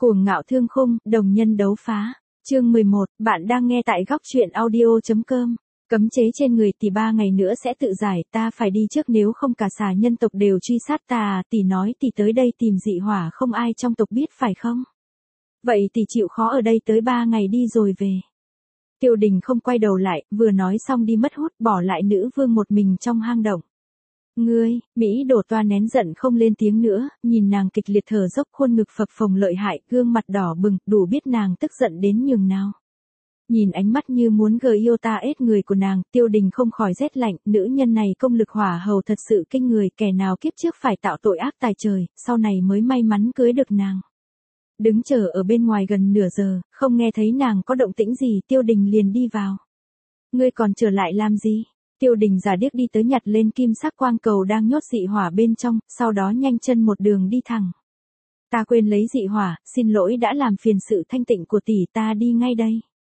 Cuồng ngạo thương khung, đồng nhân đấu phá. Chương 11, bạn đang nghe tại góc truyện audio.com. Cấm chế trên người tỷ 3 ngày nữa sẽ tự giải, ta phải đi trước nếu không cả xà nhân tộc đều truy sát ta à, tỷ nói tỷ tới đây tìm dị hỏa không ai trong tộc biết phải không? Vậy tỷ chịu khó ở đây tới 3 ngày đi rồi về. Tiêu Đình không quay đầu lại, vừa nói xong đi mất hút, bỏ lại nữ vương một mình trong hang động. Ngươi, Mỹ Đổ Toa nén giận không lên tiếng nữa, nhìn nàng kịch liệt thở dốc, khuôn ngực phập phồng lợi hại, gương mặt đỏ bừng, đủ biết nàng tức giận đến nhường nào. Nhìn ánh mắt như muốn gờ yêu ta ết người của nàng, Tiêu Đình không khỏi rét lạnh, nữ nhân này công lực hỏa hầu thật sự kinh người, kẻ nào kiếp trước phải tạo tội ác tài trời, sau này mới may mắn cưới được nàng. Đứng chờ ở bên ngoài gần nửa giờ, không nghe thấy nàng có động tĩnh gì, Tiêu Đình liền đi vào. Ngươi còn trở lại làm gì? Tiêu Đình giả điếc đi tới nhặt lên kim sắc quang cầu đang nhốt dị hỏa bên trong, sau đó nhanh chân một đường đi thẳng. Ta quên lấy dị hỏa, xin lỗi đã làm phiền sự thanh tịnh của tỷ, ta đi ngay đây.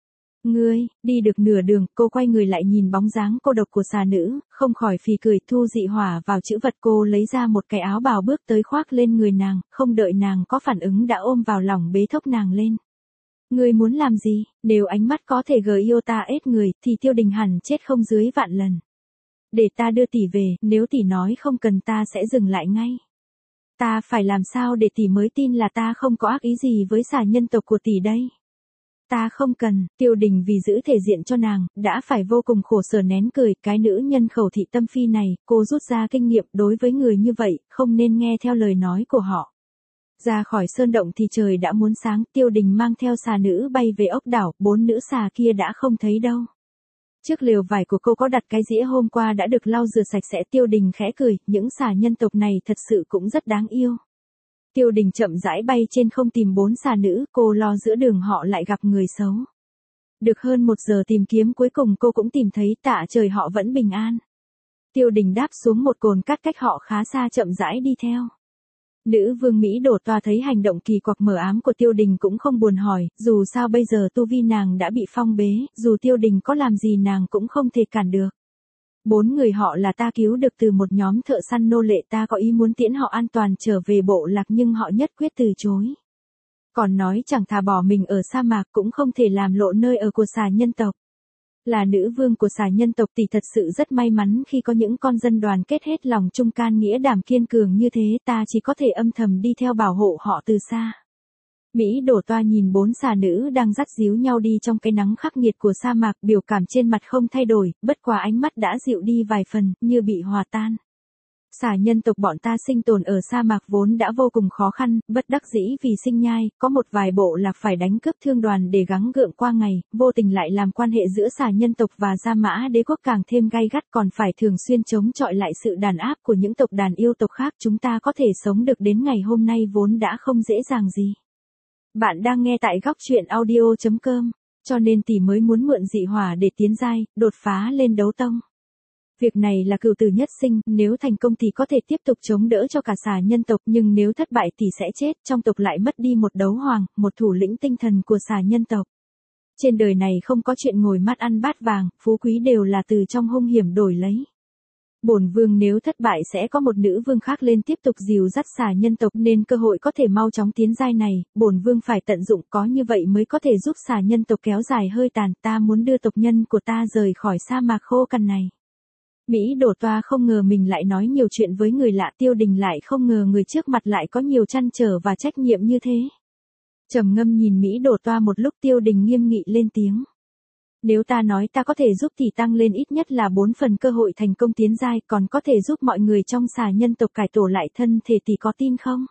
Ngươi, đi được nửa đường, cô quay người lại nhìn bóng dáng cô độc của xà nữ, không khỏi phì cười, thu dị hỏa vào chữ vật, cô lấy ra một cái áo bào bước tới khoác lên người nàng, không đợi nàng có phản ứng đã ôm vào lòng bế thốc nàng lên. Ngươi muốn làm gì? Nếu ánh mắt có thể gờ yêu ta ết người, thì Tiêu Đình hẳn chết không dưới vạn lần. Để ta đưa tỷ về, nếu tỷ nói không cần ta sẽ dừng lại ngay. Ta phải làm sao để tỷ mới tin là ta không có ác ý gì với xà nhân tộc của tỷ đây? Ta không cần, Tiêu Đình vì giữ thể diện cho nàng, đã phải vô cùng khổ sở nén cười, cái nữ nhân khẩu thị tâm phi này, cô rút ra kinh nghiệm đối với người như vậy, không nên nghe theo lời nói của họ. Ra khỏi sơn động thì trời đã muốn sáng, Tiêu Đình mang theo xà nữ bay về ốc đảo, 4 nữ xà kia đã không thấy đâu. Trước lều vải của cô có đặt cái dĩa hôm qua đã được lau rửa sạch sẽ, Tiêu Đình khẽ cười, những xà nhân tộc này thật sự cũng rất đáng yêu. Tiêu Đình chậm rãi bay trên không tìm 4 xà nữ, cô lo giữa đường họ lại gặp người xấu. Được hơn 1 giờ tìm kiếm cuối cùng cô cũng tìm thấy, tạ trời họ vẫn bình an. Tiêu Đình đáp xuống một cồn cát cách họ khá xa chậm rãi đi theo. Nữ vương Mỹ Đổ Toa thấy hành động kỳ quặc mờ ám của Tiêu Đình cũng không buồn hỏi, dù sao bây giờ tu vi nàng đã bị phong bế, dù Tiêu Đình có làm gì nàng cũng không thể cản được. 4 người họ là ta cứu được từ một nhóm thợ săn nô lệ, ta có ý muốn tiễn họ an toàn trở về bộ lạc nhưng họ nhất quyết từ chối. Còn nói chẳng thà bỏ mình ở sa mạc cũng không thể làm lộ nơi ở của xà nhân tộc. Là nữ vương của xà nhân tộc thì thật sự rất may mắn khi có những con dân đoàn kết hết lòng trung can nghĩa đảm kiên cường như thế, ta chỉ có thể âm thầm đi theo bảo hộ họ từ xa. Mỹ Đổ Toa nhìn 4 xà nữ đang dắt díu nhau đi trong cái nắng khắc nghiệt của sa mạc, biểu cảm trên mặt không thay đổi, bất quá ánh mắt đã dịu đi vài phần, như bị hòa tan. Xà nhân tộc bọn ta sinh tồn ở sa mạc vốn đã vô cùng khó khăn, bất đắc dĩ vì sinh nhai, có một vài bộ lạc phải đánh cướp thương đoàn để gắng gượng qua ngày, vô tình lại làm quan hệ giữa xà nhân tộc và Gia Mã đế quốc càng thêm gay gắt, còn phải thường xuyên chống chọi lại sự đàn áp của những tộc đàn yêu tộc khác, chúng ta có thể sống được đến ngày hôm nay vốn đã không dễ dàng gì. Bạn đang nghe tại góc truyện audio.com, cho nên tỷ mới muốn mượn dị hỏa để tiến giai, đột phá lên đấu tông. Việc này là cửu tử nhất sinh, nếu thành công thì có thể tiếp tục chống đỡ cho cả xà nhân tộc, nhưng nếu thất bại thì sẽ chết, trong tộc lại mất đi một đấu hoàng, một thủ lĩnh tinh thần của xà nhân tộc. Trên đời này không có chuyện ngồi mắt ăn bát vàng, phú quý đều là từ trong hung hiểm đổi lấy. Bổn vương nếu thất bại sẽ có một nữ vương khác lên tiếp tục dìu dắt xà nhân tộc, nên cơ hội có thể mau chóng tiến giai này, bổn vương phải tận dụng, có như vậy mới có thể giúp xà nhân tộc kéo dài hơi tàn, ta muốn đưa tộc nhân của ta rời khỏi sa mạc khô cằn này. Mỹ Đổ Toa không ngờ mình lại nói nhiều chuyện với người lạ, Tiêu Đình lại không ngờ người trước mặt lại có nhiều trăn trở và trách nhiệm như thế. Trầm ngâm nhìn Mỹ Đổ Toa một lúc, Tiêu Đình nghiêm nghị lên tiếng. Nếu ta nói ta có thể giúp thì tăng lên ít nhất là 4 phần cơ hội thành công tiến giai, còn có thể giúp mọi người trong xà nhân tộc cải tổ lại thân thể thì có tin không?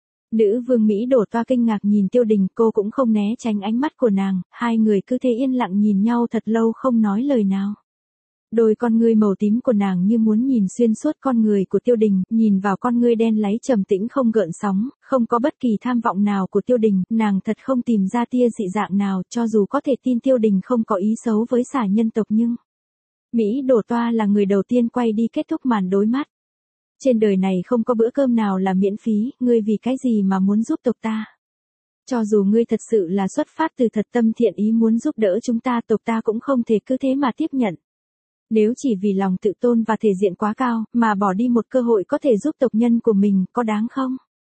Nữ vương Mỹ Đổ Toa kinh ngạc nhìn Tiêu Đình, cô cũng không né tránh ánh mắt của nàng, hai người cứ thế yên lặng nhìn nhau thật lâu không nói lời nào. Đôi con ngươi màu tím của nàng như muốn nhìn xuyên suốt con người của Tiêu Đình, nhìn vào con ngươi đen láy trầm tĩnh không gợn sóng, không có bất kỳ tham vọng nào của Tiêu Đình, nàng thật không tìm ra tia dị dạng nào, cho dù có thể tin Tiêu Đình không có ý xấu với xà nhân tộc nhưng Mỹ Đổ Toa là người đầu tiên quay đi kết thúc màn đối mắt. Trên đời này không có bữa cơm nào là miễn phí, ngươi vì cái gì mà muốn giúp tộc ta? Cho dù ngươi thật sự là xuất phát từ thật tâm thiện ý muốn giúp đỡ chúng ta, tộc ta cũng không thể cứ thế mà tiếp nhận. Nếu chỉ vì lòng tự tôn và thể diện quá cao, mà bỏ đi một cơ hội có thể giúp tộc nhân của mình, có đáng không?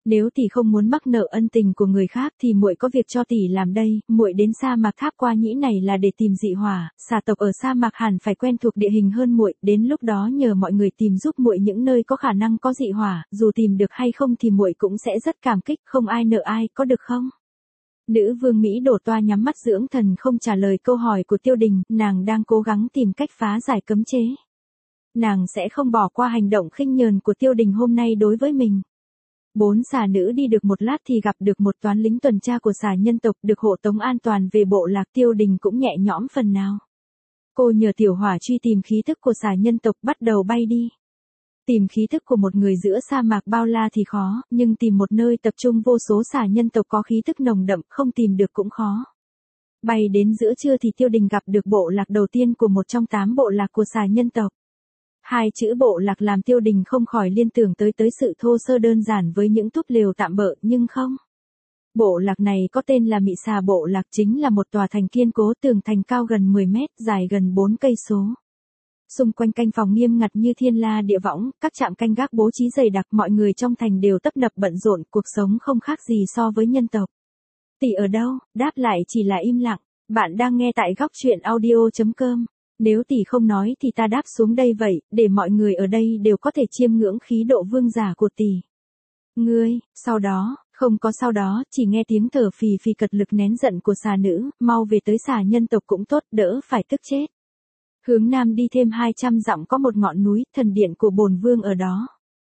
Nếu tỷ không muốn mắc nợ ân tình của người khác thì muội có việc cho tỷ làm đây, muội đến sa mạc Tháp Qua Nhĩ này là để tìm dị hỏa, xà tộc ở sa mạc hẳn phải quen thuộc địa hình hơn muội, đến lúc đó nhờ mọi người tìm giúp muội những nơi có khả năng có dị hỏa, dù tìm được hay không thì muội cũng sẽ rất cảm kích, không ai nợ ai, có được không? Nữ vương Mỹ Đổ Toa nhắm mắt dưỡng thần không trả lời câu hỏi của Tiêu Đình, nàng đang cố gắng tìm cách phá giải cấm chế. Nàng sẽ không bỏ qua hành động khinh nhờn của Tiêu Đình hôm nay đối với mình. 4 xà nữ đi được một lát thì gặp được một toán lính tuần tra của xà nhân tộc được hộ tống an toàn về bộ lạc. Tiêu Đình cũng nhẹ nhõm phần nào. Cô nhờ tiểu hỏa truy tìm khí thức của xà nhân tộc bắt đầu bay đi. Tìm khí thức của một người giữa sa mạc bao la thì khó, nhưng tìm một nơi tập trung vô số xà nhân tộc có khí thức nồng đậm không tìm được cũng khó. Bay đến giữa trưa thì Tiêu Đình gặp được bộ lạc đầu tiên của một trong 8 bộ lạc của xà nhân tộc. 2 chữ bộ lạc làm Tiêu Đình không khỏi liên tưởng tới sự thô sơ đơn giản với những túp lều tạm bợ, nhưng không. Bộ lạc này có tên là Mị Xà Bộ Lạc, chính là một tòa thành kiên cố, tường thành cao gần 10 mét, dài gần 4 cây số. Xung quanh canh phòng nghiêm ngặt như thiên la địa võng, các trạm canh gác bố trí dày đặc, mọi người trong thành đều tấp nập bận rộn, cuộc sống không khác gì so với nhân tộc. Tỷ ở đâu? Đáp lại chỉ là im lặng. Bạn đang nghe tại góc truyện audio.com. Nếu tỷ không nói thì ta đáp xuống đây vậy, để mọi người ở đây đều có thể chiêm ngưỡng khí độ vương giả của tỷ. Ngươi, sau đó, không có sau đó, chỉ nghe tiếng thở phì phì cật lực nén giận của xà nữ, mau về tới xà nhân tộc cũng tốt, đỡ phải tức chết. Hướng nam đi thêm 200 dặm có một ngọn núi, thần điện của bổn vương ở đó.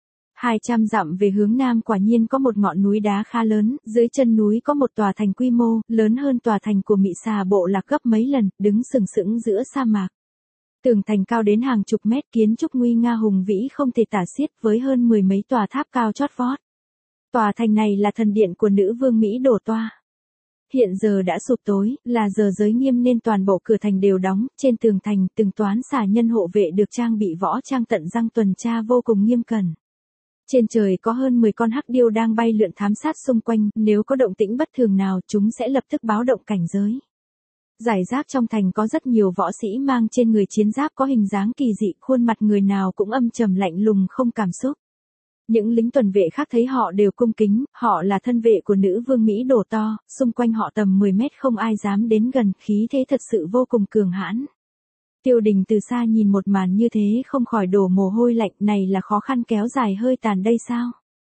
200 dặm về hướng nam quả nhiên có một ngọn núi đá khá lớn, dưới chân núi có một tòa thành quy mô, lớn hơn tòa thành của Mị Xà Bộ Lạc gấp mấy lần, đứng sừng sững giữa sa mạc. Tường thành cao đến hàng chục mét, kiến trúc nguy nga hùng vĩ không thể tả xiết, với hơn 10 mấy tòa tháp cao chót vót. Tòa thành này là thần điện của nữ vương Mỹ Đổ Toa. Hiện giờ đã sụp tối, là giờ giới nghiêm nên toàn bộ cửa thành đều đóng, trên tường thành từng toán xà nhân hộ vệ được trang bị võ trang tận răng tuần tra vô cùng nghiêm cẩn. Trên trời có hơn 10 con hắc điêu đang bay lượn thám sát xung quanh, nếu có động tĩnh bất thường nào chúng sẽ lập tức báo động cảnh giới. Giải giáp trong thành có rất nhiều võ sĩ mang trên người chiến giáp có hình dáng kỳ dị, khuôn mặt người nào cũng âm trầm lạnh lùng không cảm xúc. Những lính tuần vệ khác thấy họ đều cung kính, họ là thân vệ của nữ vương Mỹ Đổ To, xung quanh họ tầm 10 mét không ai dám đến gần, khí thế thật sự vô cùng cường hãn. Tiêu Đình từ xa nhìn một màn như thế không khỏi đổ mồ hôi lạnh, này là khó khăn kéo dài hơi tàn đây sao?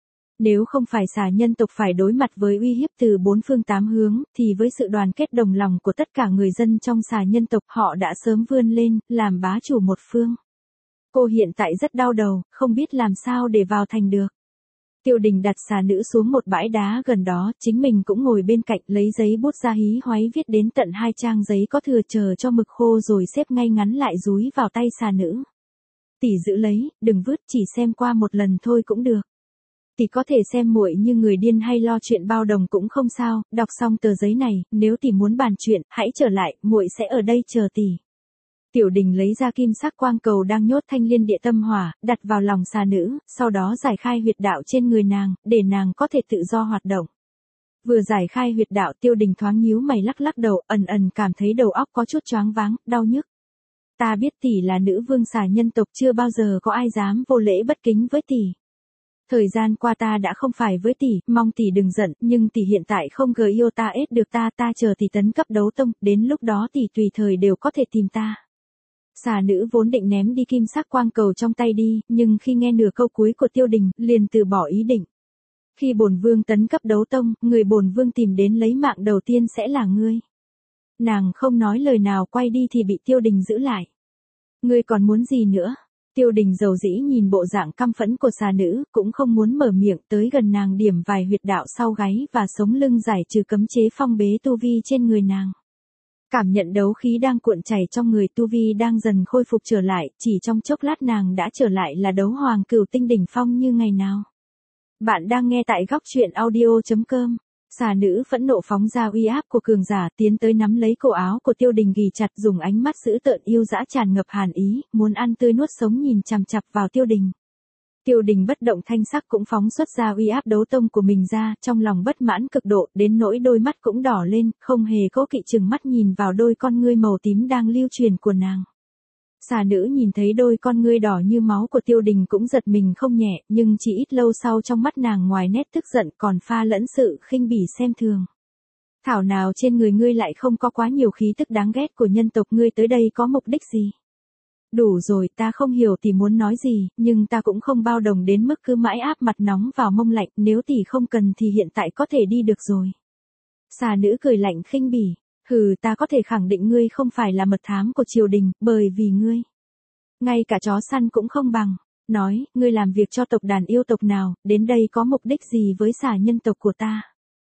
Nếu không phải xà nhân tộc phải đối mặt với uy hiếp từ 4 phương 8 hướng, thì với sự đoàn kết đồng lòng của tất cả người dân trong xà nhân tộc họ đã sớm vươn lên, làm bá chủ một phương. Cô hiện tại rất đau đầu, không biết làm sao để vào thành được. Tiêu Đình đặt xà nữ xuống một bãi đá gần đó, chính mình cũng ngồi bên cạnh lấy giấy bút ra hí hoáy viết đến tận 2 trang giấy có thừa chờ cho mực khô rồi xếp ngay ngắn lại dúi vào tay xà nữ. Tỷ giữ lấy, đừng vứt, chỉ xem qua một lần thôi cũng được. Tỷ có thể xem muội như người điên hay lo chuyện bao đồng cũng không sao, đọc xong tờ giấy này, nếu tỷ muốn bàn chuyện, hãy trở lại, muội sẽ ở đây chờ tỷ. Tiểu Đình lấy ra kim sắc quang cầu đang nhốt thanh liên địa tâm hỏa, đặt vào lòng xà nữ, sau đó giải khai huyệt đạo trên người nàng, để nàng có thể tự do hoạt động. Vừa giải khai huyệt đạo, Tiêu Đình thoáng nhíu mày lắc lắc đầu, ẩn ẩn cảm thấy đầu óc có chút choáng váng, đau nhức. Ta biết tỷ là nữ vương xà nhân tộc, chưa bao giờ có ai dám vô lễ bất kính với tỷ. Thời gian qua ta đã không phải với tỷ, mong tỷ đừng giận, nhưng tỷ hiện tại không yêu ta ết được ta chờ tỷ tấn cấp đấu tông, đến lúc đó tỷ tùy thời đều có thể tìm ta. Xà nữ vốn định ném đi kim sắc quang cầu trong tay đi, nhưng khi nghe nửa câu cuối của Tiêu Đình, liền từ bỏ ý định. Khi bổn vương tấn cấp đấu tông, người bổn vương tìm đến lấy mạng đầu tiên sẽ là ngươi. Nàng không nói lời nào quay đi thì bị Tiêu Đình giữ lại. Ngươi còn muốn gì nữa? Tiêu Đình dầu dĩ nhìn bộ dạng căm phẫn của xà nữ, cũng không muốn mở miệng, tới gần nàng điểm vài huyệt đạo sau gáy và sống lưng giải trừ cấm chế phong bế tu vi trên người nàng. Cảm nhận đấu khí đang cuộn chảy trong người, tu vi đang dần khôi phục trở lại, chỉ trong chốc lát nàng đã trở lại là đấu hoàng cửu tinh đỉnh phong như ngày nào. Bạn đang nghe tại góc truyện audio.com. Xà nữ phẫn nộ phóng ra uy áp của cường giả, tiến tới nắm lấy cổ áo của Tiêu Đình ghì chặt, dùng ánh mắt dữ tợn yêu dã tràn ngập hàn ý, muốn ăn tươi nuốt sống nhìn chằm chằm vào Tiêu Đình. Tiêu Đình bất động thanh sắc cũng phóng xuất ra uy áp đấu tông của mình ra, trong lòng bất mãn cực độ, đến nỗi đôi mắt cũng đỏ lên, không hề cố kỵ chừng mắt nhìn vào đôi con ngươi màu tím đang lưu truyền của nàng. Xà nữ nhìn thấy đôi con ngươi đỏ như máu của Tiêu Đình cũng giật mình không nhẹ, nhưng chỉ ít lâu sau trong mắt nàng ngoài nét tức giận còn pha lẫn sự khinh bỉ xem thường. Thảo nào trên người ngươi lại không có quá nhiều khí tức đáng ghét của nhân tộc, ngươi tới đây có mục đích gì? Đủ rồi, ta không hiểu tỷ muốn nói gì, nhưng ta cũng không bao đồng đến mức cứ mãi áp mặt nóng vào mông lạnh, nếu tỷ không cần thì hiện tại có thể đi được rồi. Xà nữ cười lạnh khinh bỉ, hừ, ta có thể khẳng định ngươi không phải là mật thám của triều đình, bởi vì ngươi, ngay cả chó săn cũng không bằng. Nói, ngươi làm việc cho tộc đàn yêu tộc nào, đến đây có mục đích gì với xà nhân tộc của ta?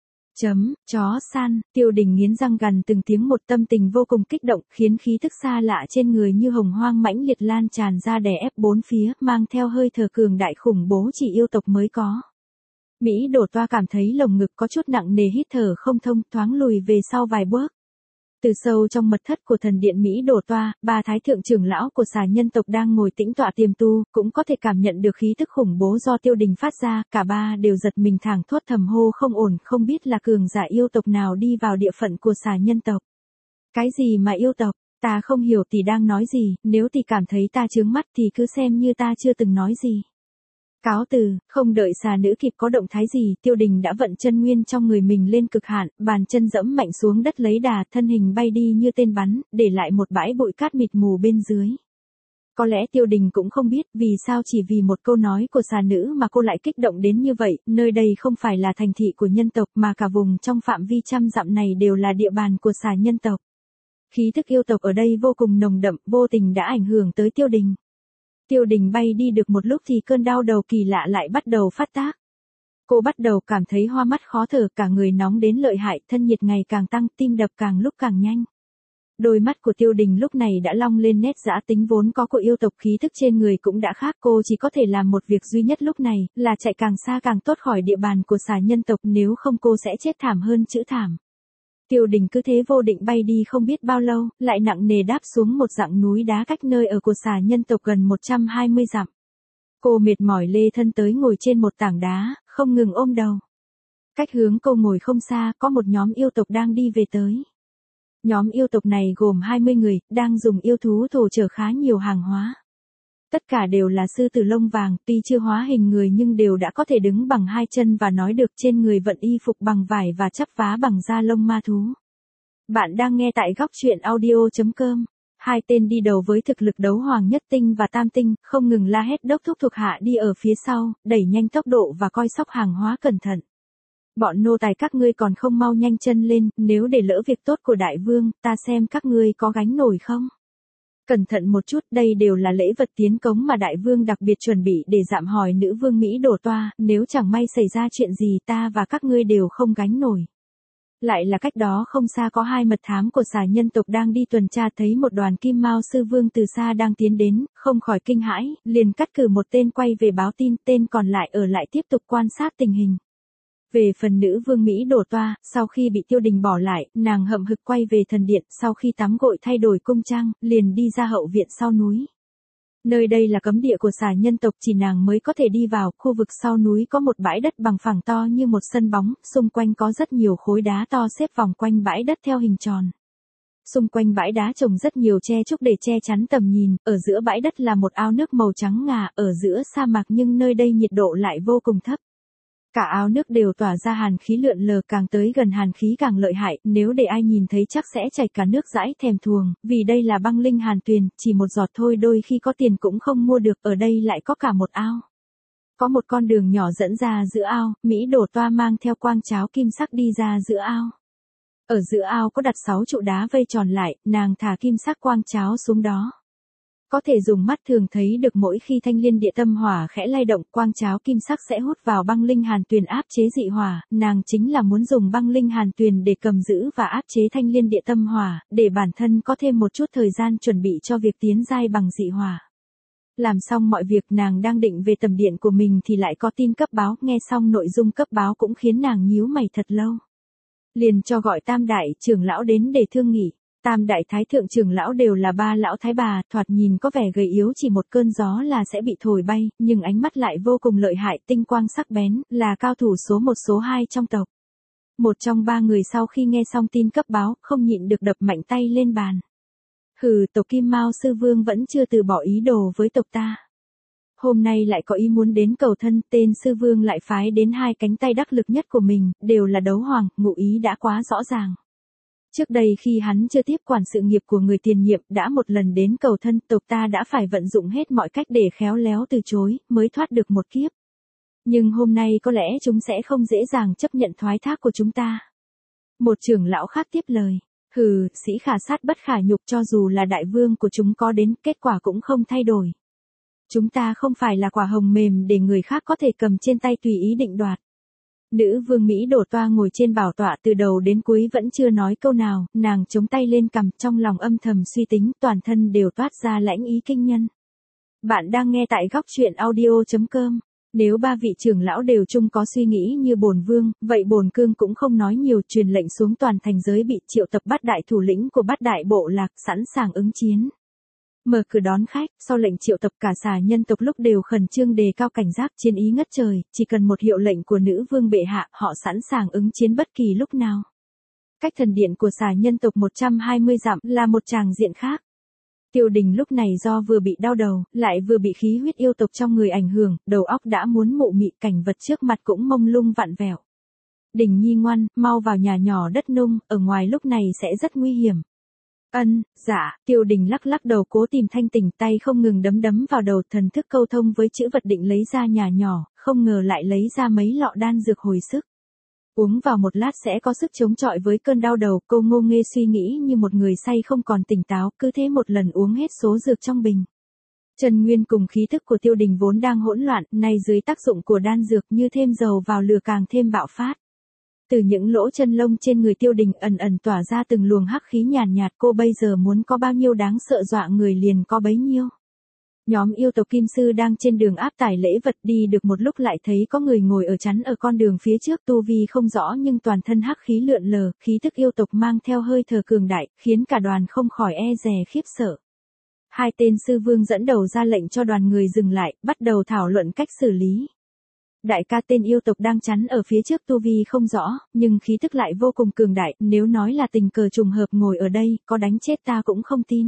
Chó săn, Tiêu Đình nghiến răng gằn từng tiếng một, tâm tình vô cùng kích động, khiến khí tức xa lạ trên người như hồng hoang mãnh liệt lan tràn ra đè ép bốn phía, mang theo hơi thở cường đại khủng bố chỉ yêu tộc mới có. Mỹ Đổ Toa cảm thấy lồng ngực có chút nặng nề, hít thở không thông, thoáng lùi về sau vài bước. Từ sâu trong mật thất của thần điện Mỹ Đổ Toa, ba thái thượng trưởng lão của xà nhân tộc đang ngồi tĩnh tọa tiềm tu, cũng có thể cảm nhận được khí tức khủng bố do Tiêu Đình phát ra, cả ba đều giật mình thảng thốt thầm hô không ổn, không biết là cường giả yêu tộc nào đi vào địa phận của xà nhân tộc. Cái gì mà yêu tộc, ta không hiểu tỷ đang nói gì, nếu tỷ cảm thấy ta chướng mắt thì cứ xem như ta chưa từng nói gì. Cáo từ, không đợi xà nữ kịp có động thái gì, Tiêu Đình đã vận chân nguyên trong người mình lên cực hạn, bàn chân dẫm mạnh xuống đất lấy đà, thân hình bay đi như tên bắn, để lại một bãi bụi cát mịt mù bên dưới. Có lẽ Tiêu Đình cũng không biết vì sao chỉ vì một câu nói của xà nữ mà cô lại kích động đến như vậy, nơi đây không phải là thành thị của nhân tộc mà cả vùng trong phạm vi trăm dặm này đều là địa bàn của xà nhân tộc. Khí thức yêu tộc ở đây vô cùng nồng đậm, vô tình đã ảnh hưởng tới Tiêu Đình. Tiêu Đình bay đi được một lúc thì cơn đau đầu kỳ lạ lại bắt đầu phát tác. Cô bắt đầu cảm thấy hoa mắt khó thở, cả người nóng đến lợi hại, thân nhiệt ngày càng tăng, tim đập càng lúc càng nhanh. Đôi mắt của Tiêu Đình lúc này đã long lên nét dã tính vốn có của yêu tộc, khí thức trên người cũng đã khác, cô chỉ có thể làm một việc duy nhất lúc này, là chạy càng xa càng tốt khỏi địa bàn của xà nhân tộc, nếu không cô sẽ chết thảm hơn chữ thảm. Tiêu Đình cứ thế vô định bay đi không biết bao lâu, lại nặng nề đáp xuống một dặng núi đá cách nơi ở của xà nhân tộc gần 120 dặm. Cô mệt mỏi lê thân tới ngồi trên một tảng đá, không ngừng ôm đầu. Cách hướng cô ngồi không xa, có một nhóm yêu tộc đang đi về tới. Nhóm yêu tộc này gồm 20 người, đang dùng yêu thú thổ chở khá nhiều hàng hóa. Tất cả đều là sư tử lông vàng, tuy chưa hóa hình người nhưng đều đã có thể đứng bằng hai chân và nói được, trên người vận y phục bằng vải và chắp vá bằng da lông ma thú. Bạn đang nghe tại góc truyện audio.com. Hai tên đi đầu với thực lực đấu hoàng nhất tinh và tam tinh, không ngừng la hét đốc thúc thuộc hạ đi ở phía sau, đẩy nhanh tốc độ và coi sóc hàng hóa cẩn thận. Bọn nô tài các ngươi còn không mau nhanh chân lên, nếu để lỡ việc tốt của đại vương, ta xem các ngươi có gánh nổi không? Cẩn thận một chút, đây đều là lễ vật tiến cống mà đại vương đặc biệt chuẩn bị để dạm hỏi nữ vương Mỹ Đổ Toa, nếu chẳng may xảy ra chuyện gì ta và các ngươi đều không gánh nổi. Lại là cách đó không xa có hai mật thám của xà nhân tộc đang đi tuần tra, thấy một đoàn kim mao sư vương từ xa đang tiến đến, không khỏi kinh hãi, liền cắt cử một tên quay về báo tin, tên còn lại ở lại tiếp tục quan sát tình hình. Về phần nữ vương Mỹ Đổ Toa, sau khi bị Tiêu Đình bỏ lại, nàng hậm hực quay về thần điện, sau khi tắm gội thay đổi cung trang, liền đi ra hậu viện sau núi. Nơi đây là cấm địa của xà nhân tộc, chỉ nàng mới có thể đi vào, khu vực sau núi có một bãi đất bằng phẳng to như một sân bóng, xung quanh có rất nhiều khối đá to xếp vòng quanh bãi đất theo hình tròn. Xung quanh bãi đá trồng rất nhiều tre trúc để che chắn tầm nhìn, ở giữa bãi đất là một ao nước màu trắng ngà, ở giữa sa mạc nhưng nơi đây nhiệt độ lại vô cùng thấp. Cả ao nước đều tỏa ra hàn khí lượn lờ, càng tới gần hàn khí càng lợi hại, nếu để ai nhìn thấy chắc sẽ chảy cả nước dãi thèm thuồng, vì đây là băng linh hàn tuyền, chỉ một giọt thôi đôi khi có tiền cũng không mua được, ở đây lại có cả một ao. Có một con đường nhỏ dẫn ra giữa ao, Mỹ Đổ Toa mang theo quang cháo kim sắc đi ra giữa ao. Ở giữa ao có đặt 6 trụ đá vây tròn lại, nàng thả kim sắc quang cháo xuống đó. Có thể dùng mắt thường thấy được mỗi khi thanh liên địa tâm hỏa khẽ lay động, quang cháo kim sắc sẽ hút vào băng linh hàn tuyền áp chế dị hỏa, nàng chính là muốn dùng băng linh hàn tuyền để cầm giữ và áp chế thanh liên địa tâm hỏa, để bản thân có thêm một chút thời gian chuẩn bị cho việc tiến giai bằng dị hỏa. Làm xong mọi việc nàng đang định về tầm điện của mình thì lại có tin cấp báo, nghe xong nội dung cấp báo cũng khiến nàng nhíu mày thật lâu. Liền cho gọi tam đại trưởng lão đến để thương nghị. Tam đại thái thượng trưởng lão đều là ba lão thái bà, thoạt nhìn có vẻ gầy yếu, chỉ một cơn gió là sẽ bị thổi bay, nhưng ánh mắt lại vô cùng lợi hại, tinh quang sắc bén, là cao thủ số 1 số 2 trong tộc. Một trong ba người sau khi nghe xong tin cấp báo, không nhịn được đập mạnh tay lên bàn. Hừ, tộc Kim Mao Sư Vương vẫn chưa từ bỏ ý đồ với tộc ta. Hôm nay lại có ý muốn đến cầu thân, tên Sư Vương lại phái đến hai cánh tay đắc lực nhất của mình, đều là đấu hoàng, ngụ ý đã quá rõ ràng. Trước đây khi hắn chưa tiếp quản sự nghiệp của người tiền nhiệm đã một lần đến cầu thân, tộc ta đã phải vận dụng hết mọi cách để khéo léo từ chối, mới thoát được một kiếp. Nhưng hôm nay có lẽ chúng sẽ không dễ dàng chấp nhận thoái thác của chúng ta. Một trưởng lão khác tiếp lời. Hừ, sĩ khả sát bất khả nhục, cho dù là đại vương của chúng có đến, kết quả cũng không thay đổi. Chúng ta không phải là quả hồng mềm để người khác có thể cầm trên tay tùy ý định đoạt. Nữ vương Mỹ Đổ Toa ngồi trên bảo tọa từ đầu đến cuối vẫn chưa nói câu nào, nàng chống tay lên cằm, trong lòng âm thầm suy tính, toàn thân đều toát ra lãnh ý kinh nhân. Bạn đang nghe tại góc truyện audio.com. Nếu ba vị trưởng lão đều chung có suy nghĩ như bổn vương, vậy bổn cương cũng không nói nhiều, truyền lệnh xuống toàn thành giới bị, triệu tập bát đại thủ lĩnh của bát đại bộ lạc, sẵn sàng ứng chiến. Mở cửa đón khách, sau lệnh triệu tập cả xà nhân tộc lúc đều khẩn trương đề cao cảnh giác, chiến ý ngất trời, chỉ cần một hiệu lệnh của nữ vương bệ hạ, họ sẵn sàng ứng chiến bất kỳ lúc nào. Cách thần điện của xà nhân tộc 120 dặm là một tràng diện khác. Tiêu Đình lúc này do vừa bị đau đầu, lại vừa bị khí huyết yêu tộc trong người ảnh hưởng, đầu óc đã muốn mụ mị, cảnh vật trước mặt cũng mông lung vặn vẹo. Đình nhi ngoan, mau vào nhà nhỏ đất nung, ở ngoài lúc này sẽ rất nguy hiểm. Ân, dạ, Tiêu Đình lắc lắc đầu cố tìm thanh tỉnh, tay không ngừng đấm đấm vào đầu, thần thức câu thông với chữ vật định lấy ra nhà nhỏ, không ngờ lại lấy ra mấy lọ đan dược hồi sức. Uống vào một lát sẽ có sức chống chọi với cơn đau đầu, cô ngô nghê suy nghĩ như một người say không còn tỉnh táo, cứ thế một lần uống hết số dược trong bình. Chân nguyên cùng khí thức của Tiêu Đình vốn đang hỗn loạn, nay dưới tác dụng của đan dược như thêm dầu vào lửa càng thêm bạo phát. Từ những lỗ chân lông trên người Tiêu Đình ẩn ẩn tỏa ra từng luồng hắc khí nhàn nhạt, cô bây giờ muốn có bao nhiêu đáng sợ dọa người liền có bấy nhiêu. Nhóm yêu tộc Kim Sư đang trên đường áp tải lễ vật, đi được một lúc lại thấy có người ngồi ở chắn ở con đường phía trước, tu vi không rõ nhưng toàn thân hắc khí lượn lờ, khí tức yêu tộc mang theo hơi thở cường đại, khiến cả đoàn không khỏi e dè khiếp sợ. Hai tên sư vương dẫn đầu ra lệnh cho đoàn người dừng lại, bắt đầu thảo luận cách xử lý. Đại ca tên yêu tộc đang chắn ở phía trước tu vi không rõ, nhưng khí tức lại vô cùng cường đại, nếu nói là tình cờ trùng hợp ngồi ở đây, có đánh chết ta cũng không tin.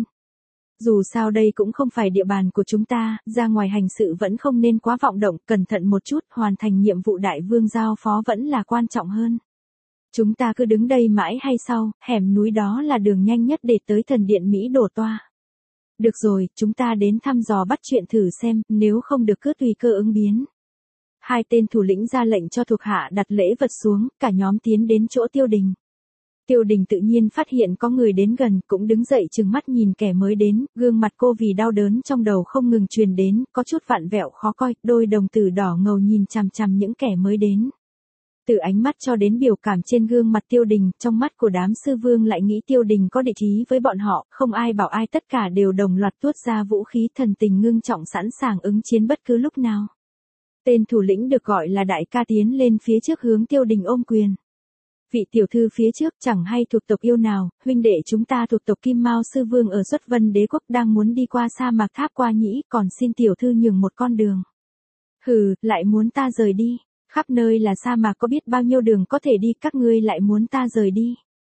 Dù sao đây cũng không phải địa bàn của chúng ta, ra ngoài hành sự vẫn không nên quá vọng động, cẩn thận một chút, hoàn thành nhiệm vụ đại vương giao phó vẫn là quan trọng hơn. Chúng ta cứ đứng đây mãi hay sao, hẻm núi đó là đường nhanh nhất để tới thần điện Mỹ Đổ Toa. Được rồi, chúng ta đến thăm dò bắt chuyện thử xem, nếu không được cứ tùy cơ ứng biến. Hai tên thủ lĩnh ra lệnh cho thuộc hạ đặt lễ vật xuống, cả nhóm tiến đến chỗ Tiêu Đình. Tiêu Đình tự nhiên phát hiện có người đến gần, cũng đứng dậy trừng mắt nhìn kẻ mới đến, gương mặt cô vì đau đớn trong đầu không ngừng truyền đến, có chút vặn vẹo khó coi, đôi đồng tử đỏ ngầu nhìn chằm chằm những kẻ mới đến. Từ ánh mắt cho đến biểu cảm trên gương mặt Tiêu Đình, trong mắt của đám sư vương lại nghĩ Tiêu Đình có địch ý với bọn họ, không ai bảo ai, tất cả đều đồng loạt tuốt ra vũ khí, thần tình ngưng trọng sẵn sàng ứng chiến bất cứ lúc nào. Tên thủ lĩnh được gọi là đại ca tiến lên phía trước hướng Tiêu Đình ôm quyền. Vị tiểu thư phía trước chẳng hay thuộc tộc yêu nào, huynh đệ chúng ta thuộc tộc Kim Mao Sư Vương ở Xuất Vân Đế Quốc đang muốn đi qua sa mạc Tháp Qua Nhĩ, còn xin tiểu thư nhường một con đường. Hừ, lại muốn ta rời đi, khắp nơi là sa mạc có biết bao nhiêu đường có thể đi, các ngươi lại muốn ta rời đi.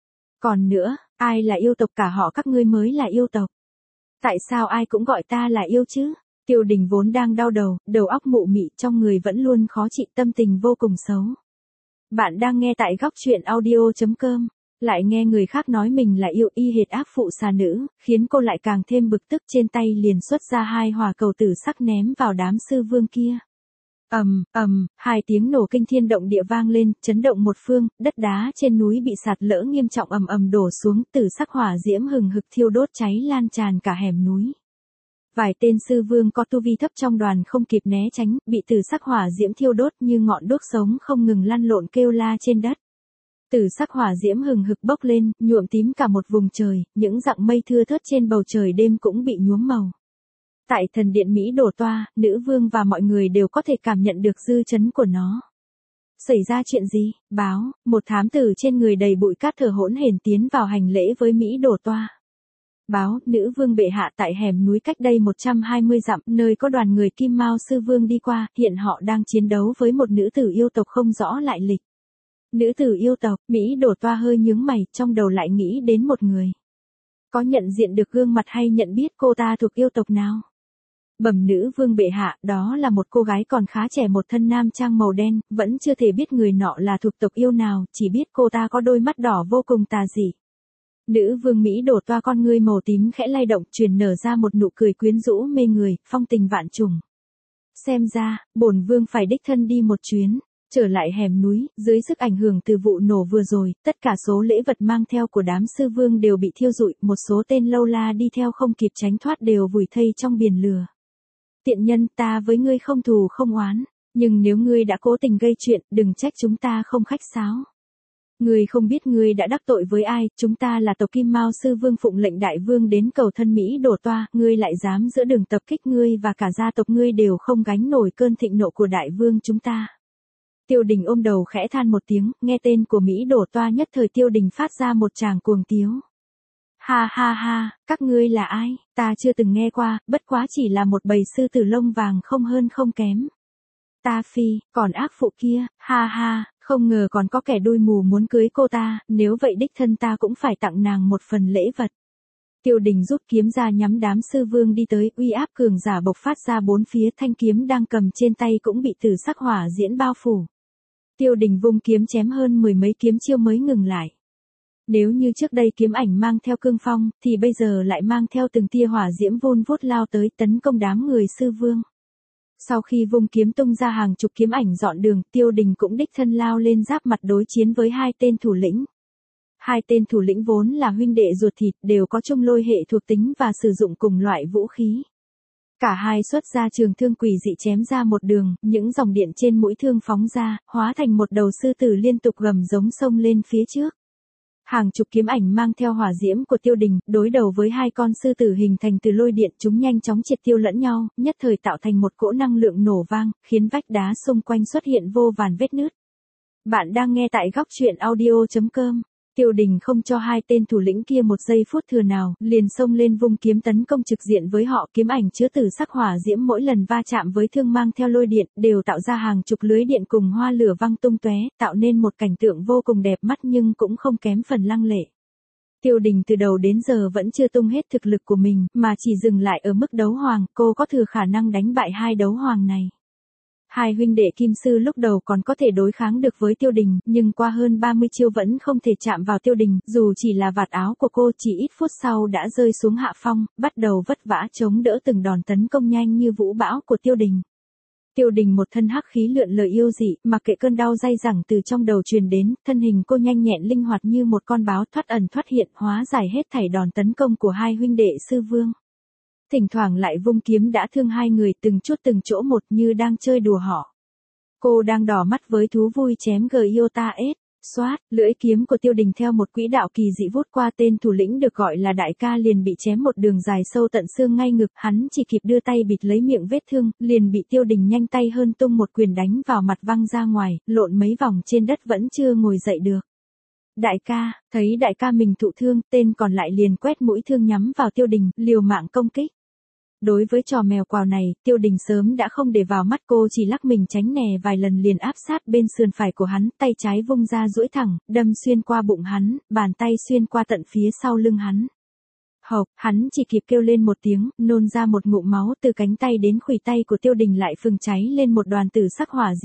Còn nữa, ai là yêu tộc, cả họ các ngươi mới là yêu tộc. Tại sao ai cũng gọi ta là yêu chứ? Tiêu Đình vốn đang đau đầu, đầu óc mụ mị, trong người vẫn luôn khó trị, tâm tình vô cùng xấu. Bạn đang nghe tại góc truyện audio.com, lại nghe người khác nói mình là yêu, y hệt ác phụ xà nữ, khiến cô lại càng thêm bực tức, trên tay liền xuất ra hai hỏa cầu tử sắc ném vào đám sư vương kia. Hai tiếng nổ kinh thiên động địa vang lên, chấn động một phương, đất đá trên núi bị sạt lỡ nghiêm trọng đổ xuống, tử sắc hỏa diễm hừng hực thiêu đốt cháy lan tràn cả hẻm núi. Vài tên sư vương có tu vi thấp trong đoàn không kịp né tránh, bị tử sắc hỏa diễm thiêu đốt như ngọn đuốc sống không ngừng lăn lộn kêu la trên đất. Tử sắc hỏa diễm hừng hực bốc lên, nhuộm tím cả một vùng trời, những dặng mây thưa thớt trên bầu trời đêm cũng bị nhuốm màu. Tại thần điện Mỹ Đổ Toa, nữ vương và mọi người đều có thể cảm nhận được dư chấn của nó. Xảy ra chuyện gì? Báo, một thám tử trên người đầy bụi cát thở hỗn hển tiến vào hành lễ với Mỹ Đổ Toa. Báo, nữ vương bệ hạ tại hẻm núi cách đây 120 dặm, nơi có đoàn người Kim Mao Sư Vương đi qua, hiện họ đang chiến đấu với một nữ tử yêu tộc không rõ lại lịch. Nữ tử yêu tộc, Mỹ Đổ Toa hơi nhướng mày, trong đầu lại nghĩ đến một người. có nhận diện được gương mặt hay nhận biết cô ta thuộc yêu tộc nào? Bẩm nữ vương bệ hạ, đó là một cô gái còn khá trẻ, một thân nam trang màu đen, vẫn chưa thể biết người nọ là thuộc tộc yêu nào, chỉ biết cô ta có đôi mắt đỏ vô cùng tà dị. Nữ vương Mỹ đổ toa con ngươi màu tím khẽ lay động, truyền nở ra một nụ cười quyến rũ mê người, phong tình vạn trùng. Xem ra, bổn vương phải đích thân đi một chuyến. Trở lại hẻm núi, dưới sức ảnh hưởng từ vụ nổ vừa rồi, tất cả số lễ vật mang theo của đám sư vương đều bị thiêu rụi, một số tên lâu la đi theo không kịp tránh thoát đều vùi thây trong biển lửa. Tiện nhân, ta với ngươi không thù không oán, nhưng nếu ngươi đã cố tình gây chuyện, đừng trách chúng ta không khách sáo. Ngươi không biết ngươi đã đắc tội với ai, chúng ta là tộc Kim Mao sư vương phụng lệnh đại vương đến cầu thân Mỹ đổ toa, ngươi lại dám giữa đường tập kích, ngươi và cả gia tộc ngươi đều không gánh nổi cơn thịnh nộ của đại vương chúng ta. Tiêu Đình ôm đầu khẽ than một tiếng, nghe tên của Mỹ đổ toa nhất thời Tiêu Đình phát ra một tràng cuồng tiếu. Ha ha ha, các ngươi là ai, ta chưa từng nghe qua, bất quá chỉ là một bầy sư tử lông vàng không hơn không kém. Ta phi, còn ác phụ kia, ha ha, không ngờ còn có kẻ đuôi mù muốn cưới cô ta, nếu vậy đích thân ta cũng phải tặng nàng một phần lễ vật. Tiêu Đình rút kiếm ra nhắm đám sư vương đi tới, uy áp cường giả bộc phát ra bốn phía, thanh kiếm đang cầm trên tay cũng bị tử sắc hỏa diễm bao phủ. Tiêu Đình vung kiếm chém hơn 10 mấy kiếm chiêu mới ngừng lại. Nếu như trước đây kiếm ảnh mang theo cương phong, thì bây giờ lại mang theo từng tia hỏa diễm vun vút lao tới tấn công đám người sư vương. Sau khi vung kiếm tung ra hàng chục kiếm ảnh dọn đường, Tiêu Đình cũng đích thân lao lên giáp mặt đối chiến với hai tên thủ lĩnh. Hai tên thủ lĩnh vốn là huynh đệ ruột thịt, đều có chung lôi hệ thuộc tính và sử dụng cùng loại vũ khí. Cả hai xuất ra trường thương quỷ dị chém ra một đường, những dòng điện trên mũi thương phóng ra, hóa thành một đầu sư tử liên tục gầm giống xông lên phía trước. Hàng chục kiếm ảnh mang theo hỏa diễm của Tiêu Đình, đối đầu với hai con sư tử hình thành từ lôi điện, chúng nhanh chóng triệt tiêu lẫn nhau, nhất thời tạo thành một cỗ năng lượng nổ vang, khiến vách đá xung quanh xuất hiện vô vàn vết nứt. Bạn đang nghe tại góc truyện audio.com. Tiêu Đình không cho hai tên thủ lĩnh kia một giây phút thừa nào, liền xông lên vung kiếm tấn công trực diện với họ, kiếm ảnh chứa tử sắc hỏa diễm mỗi lần va chạm với thương mang theo lôi điện, đều tạo ra hàng chục lưới điện cùng hoa lửa văng tung tóe, tạo nên một cảnh tượng vô cùng đẹp mắt nhưng cũng không kém phần lăng lệ. Tiêu Đình từ đầu đến giờ vẫn chưa tung hết thực lực của mình, mà chỉ dừng lại ở mức đấu hoàng, cô có thừa khả năng đánh bại hai đấu hoàng này. Hai huynh đệ kim sư lúc đầu còn có thể đối kháng được với Tiêu Đình, nhưng qua hơn 30 chiêu vẫn không thể chạm vào Tiêu Đình, dù chỉ là vạt áo của cô chỉ ít phút sau đã rơi xuống hạ phong, bắt đầu vất vả chống đỡ từng đòn tấn công nhanh như vũ bão của Tiêu Đình. Tiêu Đình một thân hắc khí lượn lờ yêu dị, mặc kệ cơn đau dai dẳng từ trong đầu truyền đến, thân hình cô nhanh nhẹn linh hoạt như một con báo thoát ẩn thoát hiện, hóa giải hết thảy đòn tấn công của hai huynh đệ sư vương. Thỉnh thoảng lại vung kiếm đã thương hai người từng chút từng chỗ một như đang chơi đùa họ. Cô đang đỏ mắt với thú vui chém Gyota S. Xoát, lưỡi kiếm của Tiêu Đình theo một quỹ đạo kỳ dị vút qua tên thủ lĩnh được gọi là đại ca liền bị chém một đường dài sâu tận xương ngay ngực, hắn chỉ kịp đưa tay bịt lấy miệng vết thương, liền bị Tiêu Đình nhanh tay hơn tung một quyền đánh vào mặt văng ra ngoài, lộn mấy vòng trên đất vẫn chưa ngồi dậy được. Đại ca, thấy đại ca mình thụ thương, tên còn lại liền quét mũi thương nhắm vào Tiêu Đình, liều mạng công kích. Đối với trò mèo quào này, Tiêu Đình sớm đã không để vào mắt, cô chỉ lắc mình tránh né vài lần liền áp sát bên sườn phải của hắn, tay trái vung ra duỗi thẳng, đâm xuyên qua bụng hắn, bàn tay xuyên qua tận phía sau lưng hắn. Hộc, hắn chỉ kịp kêu lên một tiếng, nôn ra một ngụm máu, từ cánh tay đến khuỷu tay của Tiêu Đình lại phừng cháy lên một đoàn tử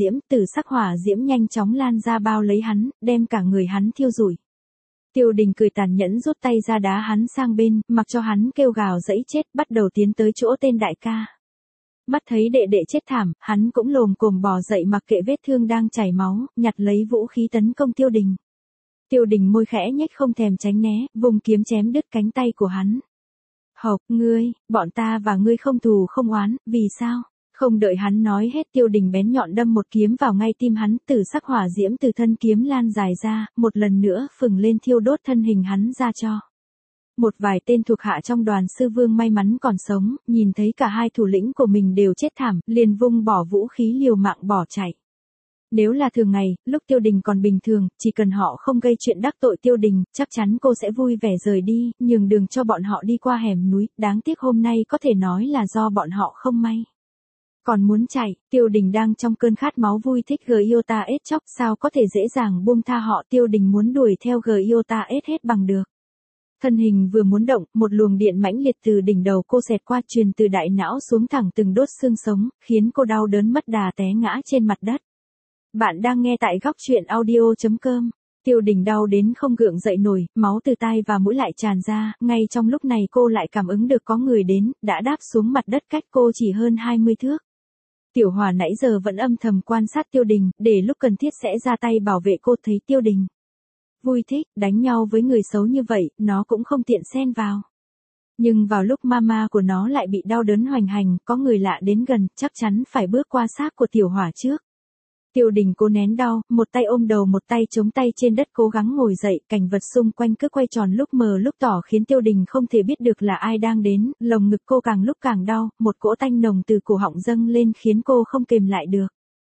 sắc hỏa diễm nhanh chóng lan ra bao lấy hắn, đem cả người hắn thiêu rụi. Tiêu Đình cười tàn nhẫn rút tay ra đá hắn sang bên, mặc cho hắn kêu gào dẫy chết, bắt đầu tiến tới chỗ tên đại ca. Mắt thấy đệ đệ chết thảm, hắn cũng lồm cồm bò dậy mặc kệ vết thương đang chảy máu, nhặt lấy vũ khí tấn công Tiêu Đình. Tiêu Đình môi khẽ nhếch không thèm tránh né, vùng kiếm chém đứt cánh tay của hắn. Hộc, ngươi, bọn ta và ngươi không thù không oán, vì sao? Không đợi hắn nói hết, Tiêu Đình bén nhọn đâm một kiếm vào ngay tim hắn, tử sắc hỏa diễm từ thân kiếm lan dài ra, một lần nữa phừng lên thiêu đốt thân hình hắn ra cho. Một vài tên thuộc hạ trong đoàn sư vương may mắn còn sống, nhìn thấy cả hai thủ lĩnh của mình đều chết thảm, liền vung bỏ vũ khí liều mạng bỏ chạy. Nếu là thường ngày, lúc Tiêu Đình còn bình thường, chỉ cần họ không gây chuyện đắc tội Tiêu Đình, chắc chắn cô sẽ vui vẻ rời đi, nhường đường cho bọn họ đi qua hẻm núi, đáng tiếc hôm nay có thể nói là do bọn họ không may. Còn muốn chạy, Tiêu Đình đang trong cơn khát máu vui thích Gyota S chóc, sao có thể dễ dàng buông tha họ, Tiêu Đình muốn đuổi theo Gyota S hết bằng được. Thân hình vừa muốn động, một luồng điện mãnh liệt từ đỉnh đầu cô xẹt qua truyền từ đại não xuống thẳng từng đốt xương sống, khiến cô đau đớn mất đà té ngã trên mặt đất. Bạn đang nghe tại góc truyện audio.com. Tiêu Đình đau đến không gượng dậy nổi, máu từ tai và mũi lại tràn ra, ngay trong lúc này cô lại cảm ứng được có người đến, đã đáp xuống mặt đất cách cô chỉ hơn 20 thước. Tiểu Hòa nãy giờ vẫn âm thầm quan sát Tiêu Đình, để lúc cần thiết sẽ ra tay bảo vệ cô. Thấy Tiêu Đình vui thích, đánh nhau với người xấu như vậy, nó cũng không tiện xen vào. Nhưng vào lúc mama của nó lại bị đau đớn hoành hành, có người lạ đến gần, chắc chắn phải bước qua xác của Tiểu Hòa trước. Tiêu Đình cố nén đau, một tay ôm đầu một tay chống tay trên đất cố gắng ngồi dậy, cảnh vật xung quanh cứ quay tròn lúc mờ lúc tỏ khiến Tiêu Đình không thể biết được là ai đang đến, lồng ngực cô càng lúc càng đau, một cỗ tanh nồng từ cổ họng dâng lên khiến cô không kềm lại được.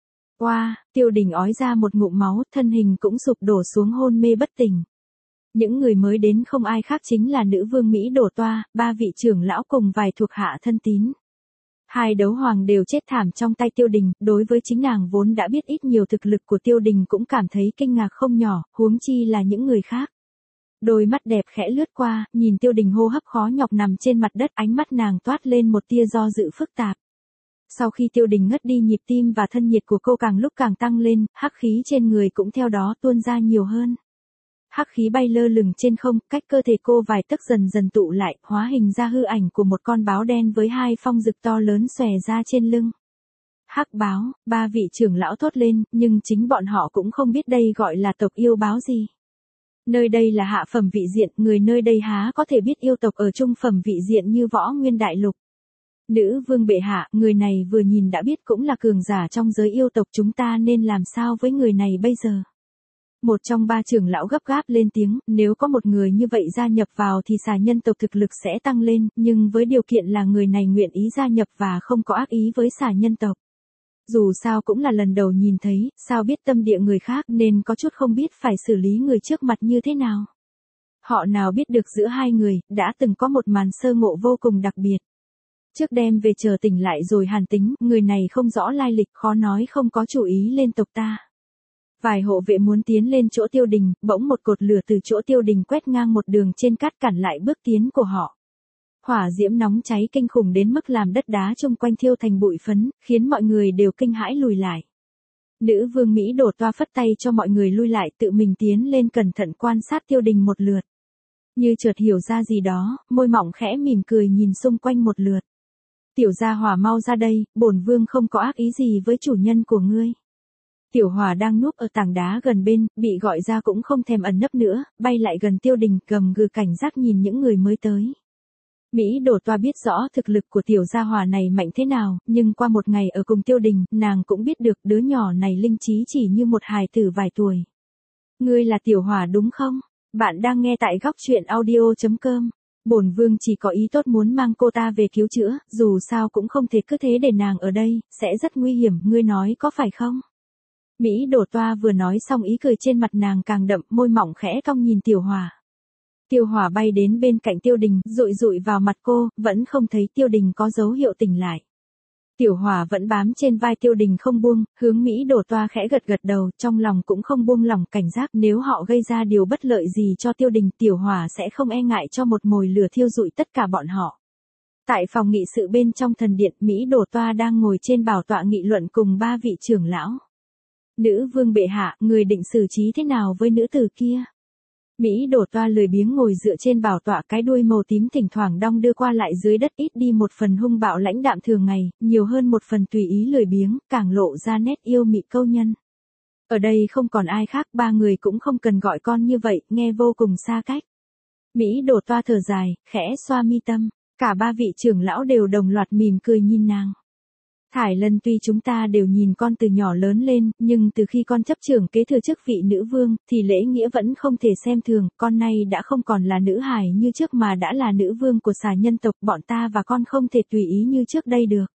Tiêu Đình ói ra một ngụm máu, thân hình cũng sụp đổ xuống hôn mê bất tỉnh. Những người mới đến không ai khác chính là nữ vương Mỹ Đổ Toa, 3 vị trưởng lão cùng vài thuộc hạ thân tín. Hai đấu hoàng đều chết thảm trong tay Tiêu Đình, đối với chính nàng vốn đã biết ít nhiều thực lực của Tiêu Đình cũng cảm thấy kinh ngạc không nhỏ, huống chi là những người khác. Đôi mắt đẹp khẽ lướt qua, nhìn Tiêu Đình hô hấp khó nhọc nằm trên mặt đất, ánh mắt nàng toát lên một tia do dự phức tạp. Sau khi Tiêu Đình ngất đi, nhịp tim và thân nhiệt của cô càng lúc càng tăng lên, hắc khí trên người cũng theo đó tuôn ra nhiều hơn. Hắc khí bay lơ lửng trên không, cách cơ thể cô vài tấc dần dần tụ lại, hóa hình ra hư ảnh của một con báo đen với 2 phong rực to lớn xòe ra trên lưng. Hắc báo, 3 vị trưởng lão thốt lên, nhưng chính bọn họ cũng không biết đây gọi là tộc yêu báo gì. Nơi đây là hạ phẩm vị diện, người nơi đây há có thể biết yêu tộc ở trung phẩm vị diện như Võ Nguyên Đại Lục. Nữ vương bệ hạ, người này vừa nhìn đã biết cũng là cường giả trong giới yêu tộc, chúng ta nên làm sao với người này bây giờ? Một trong 3 trưởng lão gấp gáp lên tiếng, nếu có một người như vậy gia nhập vào thì xà nhân tộc thực lực sẽ tăng lên, nhưng với điều kiện là người này nguyện ý gia nhập và không có ác ý với xà nhân tộc. Dù sao cũng là lần đầu nhìn thấy, sao biết tâm địa người khác nên có chút không biết phải xử lý người trước mặt như thế nào. Họ nào biết được giữa hai người, đã từng có một màn sơ ngộ vô cùng đặc biệt. Trước đêm về chờ tỉnh lại rồi hàn tính, người này không rõ lai lịch, khó nói không có chủ ý lên tộc ta. Vài hộ vệ muốn tiến lên chỗ Tiêu Đình, bỗng một cột lửa từ chỗ Tiêu Đình quét ngang một đường trên cát cản lại bước tiến của họ. Hỏa diễm nóng cháy kinh khủng đến mức làm đất đá chung quanh thiêu thành bụi phấn, khiến mọi người đều kinh hãi lùi lại. Nữ vương Mỹ Đổ Toa phất tay cho mọi người lui lại, tự mình tiến lên cẩn thận quan sát Tiêu Đình một lượt. Như chợt hiểu ra gì đó, môi mỏng khẽ mỉm cười nhìn xung quanh một lượt. Tiểu gia hỏa mau ra đây, bổn vương không có ác ý gì với chủ nhân của ngươi. Tiểu Hòa đang núp ở tảng đá gần bên, bị gọi ra cũng không thèm ẩn nấp nữa, bay lại gần Tiêu Đình, gầm gừ cảnh giác nhìn những người mới tới. Mỹ Đổ Toa biết rõ thực lực của tiểu gia hỏa này mạnh thế nào, nhưng qua một ngày ở cùng Tiêu Đình, nàng cũng biết được đứa nhỏ này linh trí chỉ như một hài tử vài tuổi. Ngươi là Tiểu Hòa đúng không? Bạn đang nghe tại góc truyện audio.com. Bổn vương chỉ có ý tốt muốn mang cô ta về cứu chữa, dù sao cũng không thể cứ thế để nàng ở đây, sẽ rất nguy hiểm, ngươi nói có phải không? Mỹ Đổ Toa vừa nói xong ý cười trên mặt nàng càng đậm, môi mỏng khẽ cong nhìn Tiểu Hòa. Tiểu Hòa bay đến bên cạnh Tiêu Đình, dụi dụi vào mặt cô, vẫn không thấy Tiêu Đình có dấu hiệu tỉnh lại. Tiểu Hòa vẫn bám trên vai Tiêu Đình không buông, hướng Mỹ Đổ Toa khẽ gật gật đầu, trong lòng cũng không buông lỏng cảnh giác, nếu họ gây ra điều bất lợi gì cho Tiêu Đình, Tiểu Hòa sẽ không e ngại cho một mồi lửa thiêu rụi tất cả bọn họ. Tại phòng nghị sự bên trong thần điện, Mỹ Đổ Toa đang ngồi trên bảo tọa nghị luận cùng 3 vị trưởng lão. Nữ vương bệ hạ, người định xử trí thế nào với nữ tử kia? Mỹ Đổ Toa lười biếng ngồi dựa trên bảo tọa, cái đuôi màu tím thỉnh thoảng đong đưa qua lại dưới đất, ít đi một phần hung bạo lãnh đạm thường ngày, nhiều hơn một phần tùy ý lười biếng, càng lộ ra nét yêu mị câu nhân. Ở đây không còn ai khác, 3 người cũng không cần gọi con như vậy, nghe vô cùng xa cách. Mỹ Đổ Toa thở dài, khẽ xoa mi tâm, cả 3 vị trưởng lão đều đồng loạt mỉm cười nhìn nàng. Thải Lân, tuy chúng ta đều nhìn con từ nhỏ lớn lên, nhưng từ khi con chấp trưởng kế thừa chức vị nữ vương, thì lễ nghĩa vẫn không thể xem thường, con nay đã không còn là nữ hài như trước mà đã là nữ vương của xà nhân tộc, bọn ta và con không thể tùy ý như trước đây được.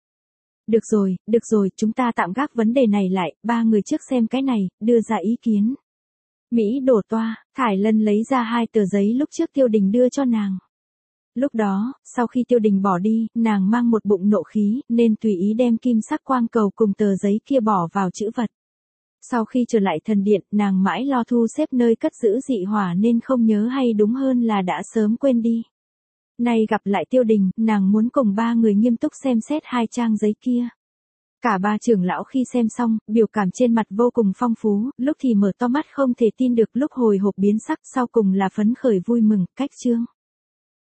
Được rồi, chúng ta tạm gác vấn đề này lại, 3 người trước xem cái này, đưa ra ý kiến. Mỹ Đổ Toa, Thải Lân lấy ra 2 tờ giấy lúc trước Tiêu Đình đưa cho nàng. Lúc đó, sau khi Tiêu Đình bỏ đi, nàng mang một bụng nộ khí, nên tùy ý đem kim sắc quang cầu cùng tờ giấy kia bỏ vào chữ vật. Sau khi trở lại thần điện, nàng mãi lo thu xếp nơi cất giữ dị hỏa nên không nhớ hay đúng hơn là đã sớm quên đi. Nay gặp lại Tiêu Đình, nàng muốn cùng ba người nghiêm túc xem xét hai trang giấy kia. Cả ba trưởng lão khi xem xong, biểu cảm trên mặt vô cùng phong phú, lúc thì mở to mắt không thể tin được, lúc hồi hộp biến sắc, sau cùng là phấn khởi vui mừng, cách chương.